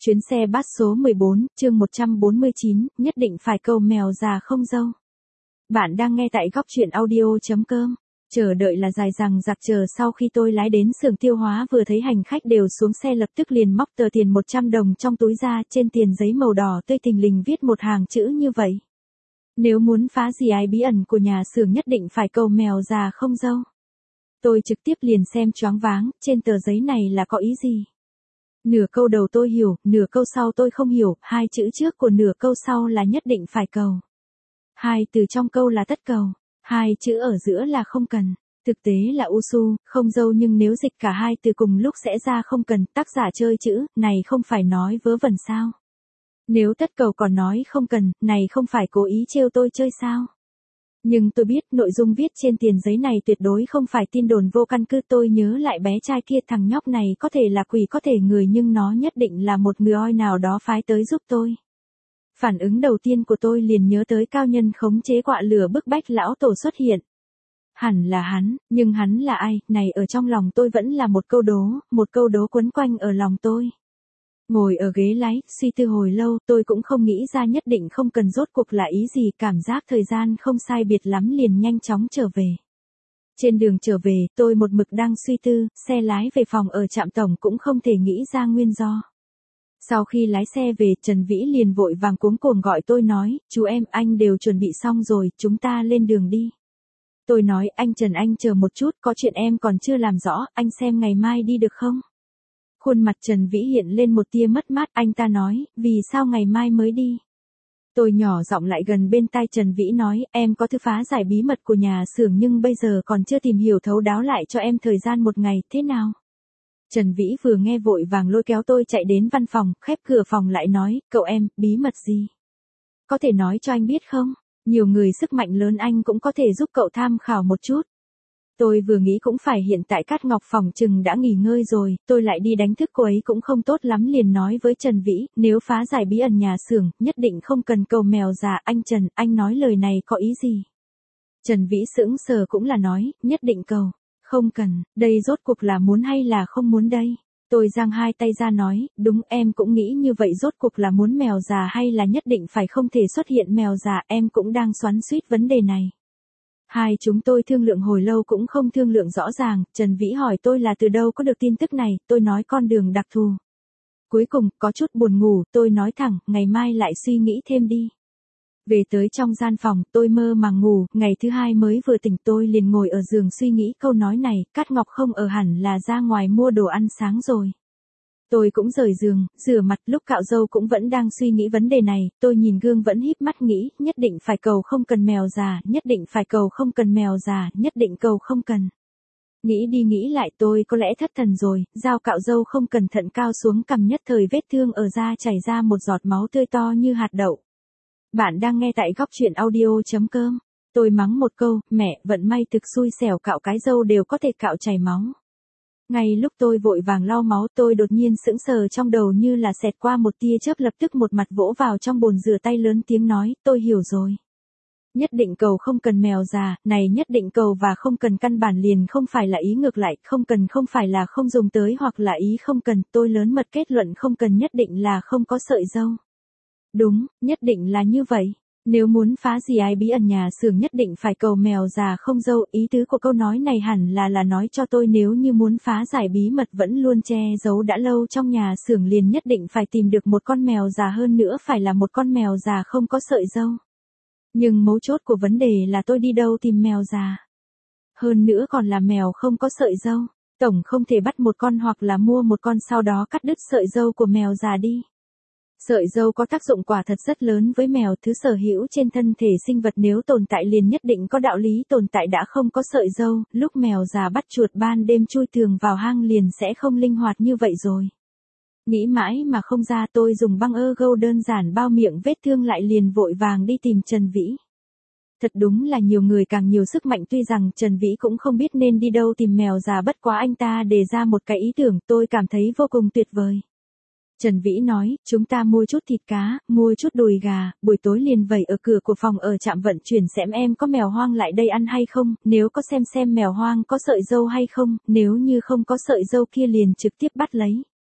Chuyến xe bus số 14, chương 149, nhất định phải câu mèo già không dâu. Bạn đang nghe tại góc truyện audio.com. Chờ đợi là dài dằng dặc chờ sau khi tôi lái đến xưởng tiêu hóa vừa thấy hành khách đều xuống xe lập tức liền móc tờ tiền 100 đồng trong túi ra, trên tiền giấy màu đỏ tươi thình lình viết một hàng chữ như vậy. Nếu muốn phá gì ai bí ẩn của nhà xưởng nhất định phải câu mèo già không dâu. Tôi trực tiếp liền xem choáng váng, trên tờ giấy này là có ý gì? Nửa câu đầu tôi hiểu, nửa câu sau tôi không hiểu, hai chữ trước của nửa câu sau là nhất định phải cầu. Hai từ trong câu là tất cầu, hai chữ ở giữa là không cần. Thực tế là usu, không dâu nhưng nếu dịch cả hai từ cùng lúc sẽ ra không cần, tác giả chơi chữ, này không phải nói vớ vẩn sao? Nếu tất cầu còn nói không cần, này không phải cố ý trêu tôi chơi sao? Nhưng tôi biết nội dung viết trên tiền giấy này tuyệt đối không phải tin đồn vô căn cứ. Tôi nhớ lại bé trai kia, thằng nhóc này có thể là quỷ có thể người nhưng nó nhất định là một người oi nào đó phái tới giúp tôi. Phản ứng đầu tiên của tôi liền nhớ tới cao nhân khống chế quạ lửa bức bách lão tổ xuất hiện. Hẳn là hắn, nhưng hắn là ai, này ở trong lòng tôi vẫn là một câu đố quấn quanh ở lòng tôi. Ngồi ở ghế lái, suy tư hồi lâu, tôi cũng không nghĩ ra nhất định không cần rốt cuộc là ý gì, cảm giác thời gian không sai biệt lắm liền nhanh chóng trở về. Trên đường trở về, tôi một mực đang suy tư, xe lái về phòng ở trạm tổng cũng không thể nghĩ ra nguyên do. Sau khi lái xe về, Trần Vĩ liền vội vàng cuống cuồng gọi tôi nói, chú em, anh đều chuẩn bị xong rồi, chúng ta lên đường đi. Tôi nói, anh Trần anh chờ một chút, có chuyện em còn chưa làm rõ, anh xem ngày mai đi được không? Khuôn mặt Trần Vĩ hiện lên một tia mất mát, anh ta nói, vì sao ngày mai mới đi? Tôi nhỏ giọng lại gần bên tai Trần Vĩ nói, em có thứ phá giải bí mật của nhà xưởng nhưng bây giờ còn chưa tìm hiểu thấu đáo lại cho em thời gian một ngày, thế nào? Trần Vĩ vừa nghe vội vàng lôi kéo tôi chạy đến văn phòng, khép cửa phòng lại nói, cậu em, bí mật gì? Có thể nói cho anh biết không? Nhiều người sức mạnh lớn anh cũng có thể giúp cậu tham khảo một chút. Tôi vừa nghĩ cũng phải, hiện tại Cát Ngọc phòng chừng đã nghỉ ngơi rồi, tôi lại đi đánh thức cô ấy cũng không tốt lắm, liền nói với Trần Vĩ, nếu phá giải bí ẩn nhà xưởng, nhất định không cần cầu mèo già. Anh Trần, anh nói lời này có ý gì? Trần Vĩ sững sờ cũng là nói, nhất định cầu, không cần, đây rốt cuộc là muốn hay là không muốn đây? Tôi giang hai tay ra nói, đúng em cũng nghĩ như vậy, rốt cuộc là muốn mèo già hay là nhất định phải không thể xuất hiện mèo già, em cũng đang xoắn xuýt vấn đề này. Hai chúng tôi thương lượng hồi lâu cũng không thương lượng rõ ràng, Trần Vĩ hỏi tôi là từ đâu có được tin tức này, tôi nói con đường đặc thù. Cuối cùng, có chút buồn ngủ, tôi nói thẳng, ngày mai lại suy nghĩ thêm đi. Về tới trong gian phòng, tôi mơ màng ngủ, ngày thứ hai mới vừa tỉnh tôi liền ngồi ở giường suy nghĩ câu nói này, Cát Ngọc không ở hẳn là ra ngoài mua đồ ăn sáng rồi. Tôi cũng rời giường, rửa mặt, lúc cạo râu cũng vẫn đang suy nghĩ vấn đề này, tôi nhìn gương vẫn híp mắt nghĩ, nhất định phải cầu không cần mèo già, nhất định phải cầu không cần mèo già, nhất định cầu không cần. Nghĩ đi nghĩ lại tôi có lẽ thất thần rồi, dao cạo râu không cẩn thận cao xuống cằm, nhất thời vết thương ở da chảy ra một giọt máu tươi to như hạt đậu. Bạn đang nghe tại góc truyện audio.com. Tôi mắng một câu, mẹ, vận may thực xui xẻo, cạo cái râu đều có thể cạo chảy máu. Ngay lúc tôi vội vàng lau máu, tôi đột nhiên sững sờ, trong đầu như là xẹt qua một tia chớp, lập tức một mặt vỗ vào trong bồn rửa tay lớn tiếng nói, tôi hiểu rồi. Nhất định cầu không cần mèo già, này nhất định cầu và không cần căn bản liền không phải là ý ngược lại, không cần không phải là không dùng tới hoặc là ý không cần, tôi lớn mật kết luận không cần nhất định là không có sợi râu. Đúng, nhất định là như vậy. Nếu muốn phá gì ai bí ẩn nhà xưởng nhất định phải cầu mèo già không dâu, ý tứ của câu nói này hẳn là nói cho tôi nếu như muốn phá giải bí mật vẫn luôn che giấu đã lâu trong nhà xưởng liền nhất định phải tìm được một con mèo già, hơn nữa phải là một con mèo già không có sợi râu. Nhưng mấu chốt của vấn đề là tôi đi đâu tìm mèo già? Hơn nữa còn là mèo không có sợi râu, tổng không thể bắt một con hoặc là mua một con sau đó cắt đứt sợi râu của mèo già đi. Sợi râu có tác dụng quả thật rất lớn với mèo, thứ sở hữu trên thân thể sinh vật nếu tồn tại liền nhất định có đạo lý tồn tại, đã không có sợi râu, lúc mèo già bắt chuột ban đêm chui tường vào hang liền sẽ không linh hoạt như vậy rồi. Nghĩ mãi mà không ra, tôi dùng băng ergo đơn giản bao miệng vết thương lại liền vội vàng đi tìm Trần Vĩ. Thật đúng là nhiều người càng nhiều sức mạnh, tuy rằng Trần Vĩ cũng không biết nên đi đâu tìm mèo già, bất quá anh ta đề ra một cái ý tưởng tôi cảm thấy vô cùng tuyệt vời. Trần Vĩ nói, chúng ta mua chút thịt cá, mua chút đùi gà, buổi tối liền vẩy ở cửa của phòng ở trạm vận chuyển xem em có mèo hoang lại đây ăn hay không, nếu có xem mèo hoang có sợi râu hay không, nếu như không có sợi râu kia liền trực tiếp bắt lấy.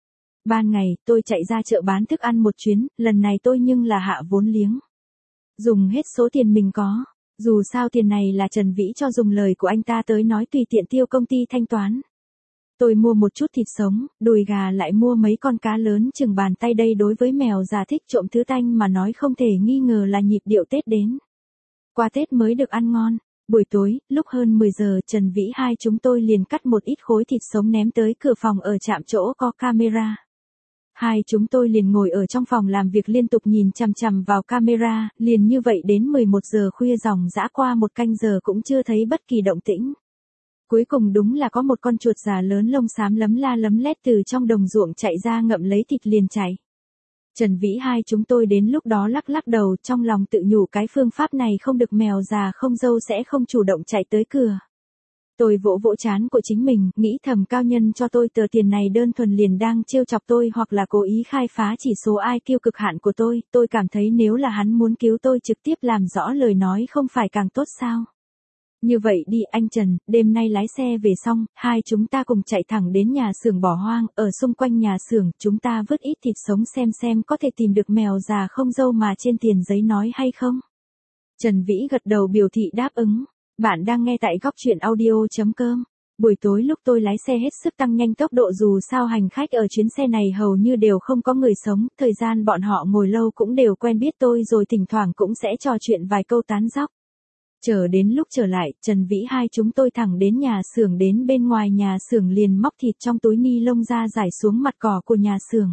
Ban ngày, tôi chạy ra chợ bán thức ăn một chuyến, lần này tôi nhưng là hạ vốn liếng. Dùng hết số tiền mình có. Dù sao tiền này là Trần Vĩ cho, dùng lời của anh ta tới nói tùy tiện tiêu công ty thanh toán. Tôi mua một chút thịt sống, đùi gà, lại mua mấy con cá lớn chừng bàn tay. Đây đối với mèo già thích trộm thứ tanh mà nói không thể nghi ngờ là nhịp điệu Tết đến. Qua Tết mới được ăn ngon. Buổi tối, lúc hơn 10 giờ, Trần Vĩ hai chúng tôi liền cắt một ít khối thịt sống ném tới cửa phòng ở trạm chỗ có camera. Hai chúng tôi liền ngồi ở trong phòng làm việc liên tục nhìn chằm chằm vào camera, liền như vậy đến 11 giờ khuya dòng dã qua một canh giờ cũng chưa thấy bất kỳ động tĩnh. Cuối cùng đúng là có một con chuột già lớn lông xám lấm la lấm lét từ trong đồng ruộng chạy ra ngậm lấy thịt liền chạy. Trần Vĩ hai chúng tôi đến lúc đó lắc lắc đầu, trong lòng tự nhủ cái phương pháp này không được, mèo già không dâu sẽ không chủ động chạy tới cửa. Tôi vỗ vỗ trán của chính mình, nghĩ thầm cao nhân cho tôi tờ tiền này đơn thuần liền đang trêu chọc tôi hoặc là cố ý khai phá chỉ số IQ cực hạn của tôi cảm thấy nếu là hắn muốn cứu tôi trực tiếp làm rõ lời nói không phải càng tốt sao. Như vậy đi anh Trần, đêm nay lái xe về xong, hai chúng ta cùng chạy thẳng đến nhà xưởng bỏ hoang, ở xung quanh nhà xưởng, chúng ta vứt ít thịt sống xem có thể tìm được mèo già không dâu mà trên tiền giấy nói hay không. Trần Vĩ gật đầu biểu thị đáp ứng. Bạn đang nghe tại góc truyện audio.com. Buổi tối lúc tôi lái xe hết sức tăng nhanh tốc độ, dù sao hành khách ở chuyến xe này hầu như đều không có người sống, thời gian bọn họ ngồi lâu cũng đều quen biết tôi rồi, thỉnh thoảng cũng sẽ trò chuyện vài câu tán dóc. Chờ đến lúc trở lại, Trần Vĩ hai chúng tôi thẳng đến nhà xưởng, đến bên ngoài nhà xưởng liền móc thịt trong túi ni lông ra rải xuống mặt cỏ của nhà xưởng.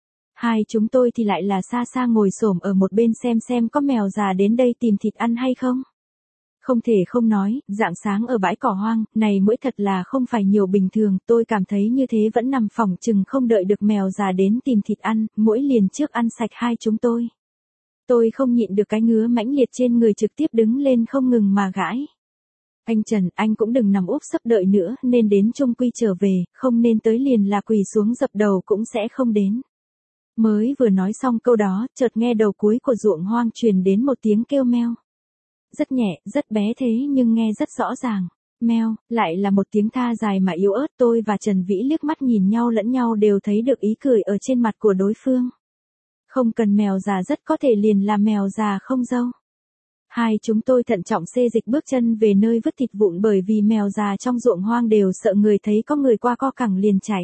Hai chúng tôi thì lại là xa xa ngồi xổm ở một bên xem có mèo già đến đây tìm thịt ăn hay không. Không thể không nói, rạng sáng ở bãi cỏ hoang, này muỗi thật là không phải nhiều bình thường, tôi cảm thấy như thế vẫn nằm phỏng chừng không đợi được mèo già đến tìm thịt ăn, muỗi liền trước ăn sạch hai chúng tôi. Tôi không nhịn được cái ngứa mãnh liệt trên người, trực tiếp đứng lên không ngừng mà gãi. Anh Trần, anh cũng đừng nằm úp sấp đợi nữa, nên đến chung quy trở về, không nên tới liền là quỳ xuống dập đầu cũng sẽ không đến. Mới vừa nói xong câu đó, chợt nghe đầu cuối của ruộng hoang truyền đến một tiếng kêu meo. Rất nhẹ, rất bé thế nhưng nghe rất rõ ràng. Meo, lại là một tiếng tha dài mà yếu ớt. Tôi và Trần Vĩ liếc mắt nhìn nhau, lẫn nhau đều thấy được ý cười ở trên mặt của đối phương. Không cần mèo già, rất có thể liền là mèo già không dâu. Hai chúng tôi thận trọng xê dịch bước chân về nơi vứt thịt vụn, bởi vì mèo già trong ruộng hoang đều sợ người thấy có người qua co cẳng liền chạy.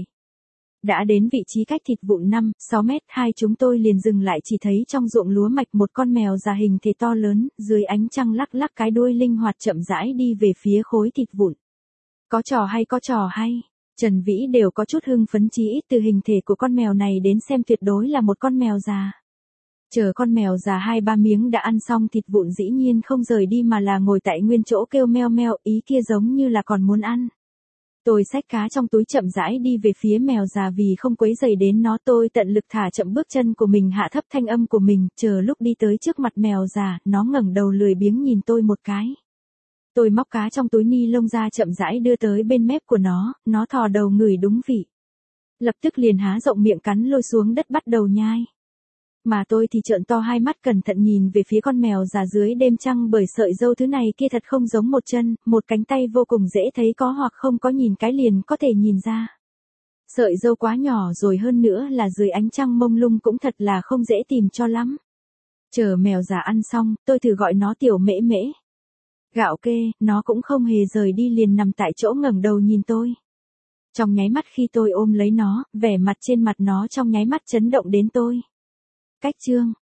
Đã đến vị trí cách thịt vụn 5-6 mét, hai chúng tôi liền dừng lại, chỉ thấy trong ruộng lúa mạch một con mèo già hình thể to lớn, dưới ánh trăng lắc lắc cái đuôi linh hoạt chậm rãi đi về phía khối thịt vụn. Có trò hay, có trò hay. Trần Vĩ đều có chút hưng phấn, chí ít từ hình thể của con mèo này đến xem tuyệt đối là một con mèo già. Chờ con mèo già 2-3 miếng đã ăn xong thịt vụn dĩ nhiên không rời đi mà là ngồi tại nguyên chỗ kêu meo meo, ý kia giống như là còn muốn ăn. Tôi xách cá trong túi chậm rãi đi về phía mèo già, vì không quấy rầy đến nó tôi tận lực thả chậm bước chân của mình, hạ thấp thanh âm của mình, chờ lúc đi tới trước mặt mèo già, nó ngẩng đầu lười biếng nhìn tôi một cái. Tôi móc cá trong túi ni lông ra chậm rãi đưa tới bên mép của nó thò đầu ngửi đúng vị. Lập tức liền há rộng miệng cắn lôi xuống đất bắt đầu nhai. Mà tôi thì trợn to hai mắt cẩn thận nhìn về phía con mèo già dưới đêm trăng, bởi sợi râu thứ này kia thật không giống một chân, một cánh tay vô cùng dễ thấy có hoặc không có, nhìn cái liền có thể nhìn ra. Sợi râu quá nhỏ rồi, hơn nữa là dưới ánh trăng mông lung cũng thật là không dễ tìm cho lắm. Chờ mèo già ăn xong, tôi thử gọi nó tiểu mễ mễ. Gạo kê, nó cũng không hề rời đi, liền nằm tại chỗ ngẩng đầu nhìn tôi. Trong nháy mắt khi tôi ôm lấy nó, vẻ mặt trên mặt nó trong nháy mắt chấn động đến tôi. Cách chương